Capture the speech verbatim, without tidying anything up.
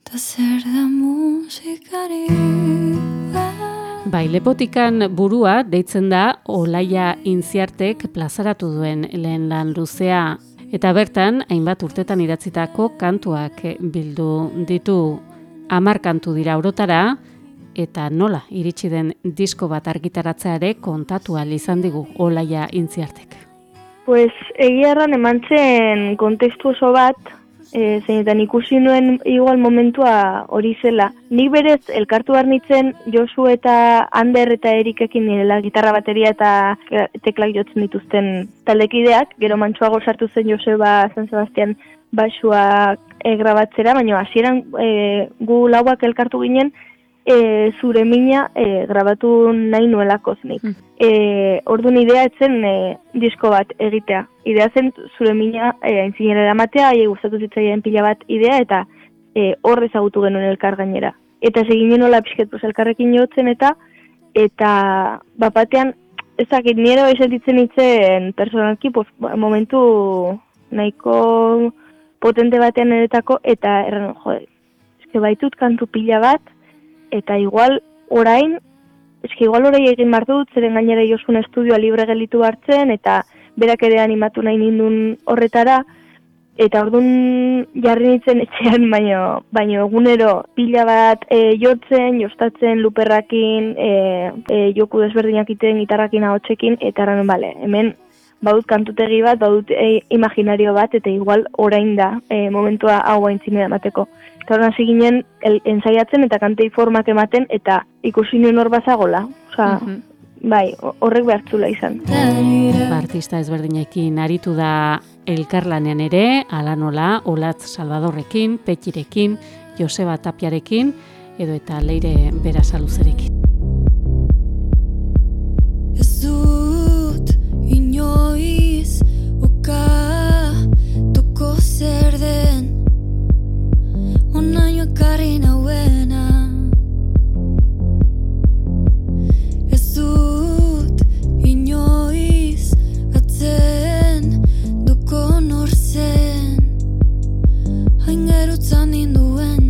Ta zer da musikari. Bai, lepotikan burua deitzen da Olaia Intziartek plazaratu duen lehen lan luzea. Eta bertan, hainbat urtetan idatzitako kantuak bildu ditu. Hamar kantu dira orotara, eta nola iritsi den disko bat argitaratzeare kontatu ahal izan digu Olaia Intziartek. Pues egia erran eman zen kontestu oso bat, e, zeinetan ikusi nuen igual momentua hori zela. Nik berez elkartu barnitzen Josu eta Ander eta Erikekin nirela gitarra, bateria eta teklak jotzen dituzten taldekideak, gero mantsuago sartu zen Joseba San Sebastian basuak e, grabatzera, baina hasieran e, gu lauak elkartu ginen e, zure mina e, grabatu nahi nuelako nik. Mm. E, orduan idea etzen e, disko bat egitea. Idea zen zure mina e, aintzinera eramatea, aie gustatu zitzaien pila bat idea, eta e, hor ezagutu genuen elkar gainera. Eta seginen nola pixket pues, elkarrekin jotzen eta eta bapatean ezakit nire esentitzen itzen personalki pues, momentu nahiko potente batean eretako, eta erran, jode, eske baitut kantu pila bat, eta igual orain, eske igual orai egin behar dut, zeren gainera Josun estudioa libre gelitu hartzen, eta berak ere animatu nahi nindun horretara, eta orduan jarri nintzen etxean, baino, baino egunero pila bat e, jortzen, jostatzen, luperrakin, e, e, joku desberdinak iten, gitarrakin ahotsekin, eta erran, bale, hemen badut kantutegi bat, badut e, imaginario bat, eta igual orain da e, momentua hau aintzine emateko. Eta horren hasi ginen el, ensaiatzen eta kantei formak ematen, eta ikusi nuen hor bazagola. Osa, mm-hmm. Bai, horrek behartzula izan. Artista ezberdinekin aritu da elkarlanean ere, ala nola, Olatz Salvadorrekin, Petxirekin, Joseba Tapiarekin, edo eta Leire Berasaluzerekin. Ez dut inoiz ukatuko zer den onaino ekarri nauena. Ez dut inoiz atzen duko nor zen hain gerutzan ninduen.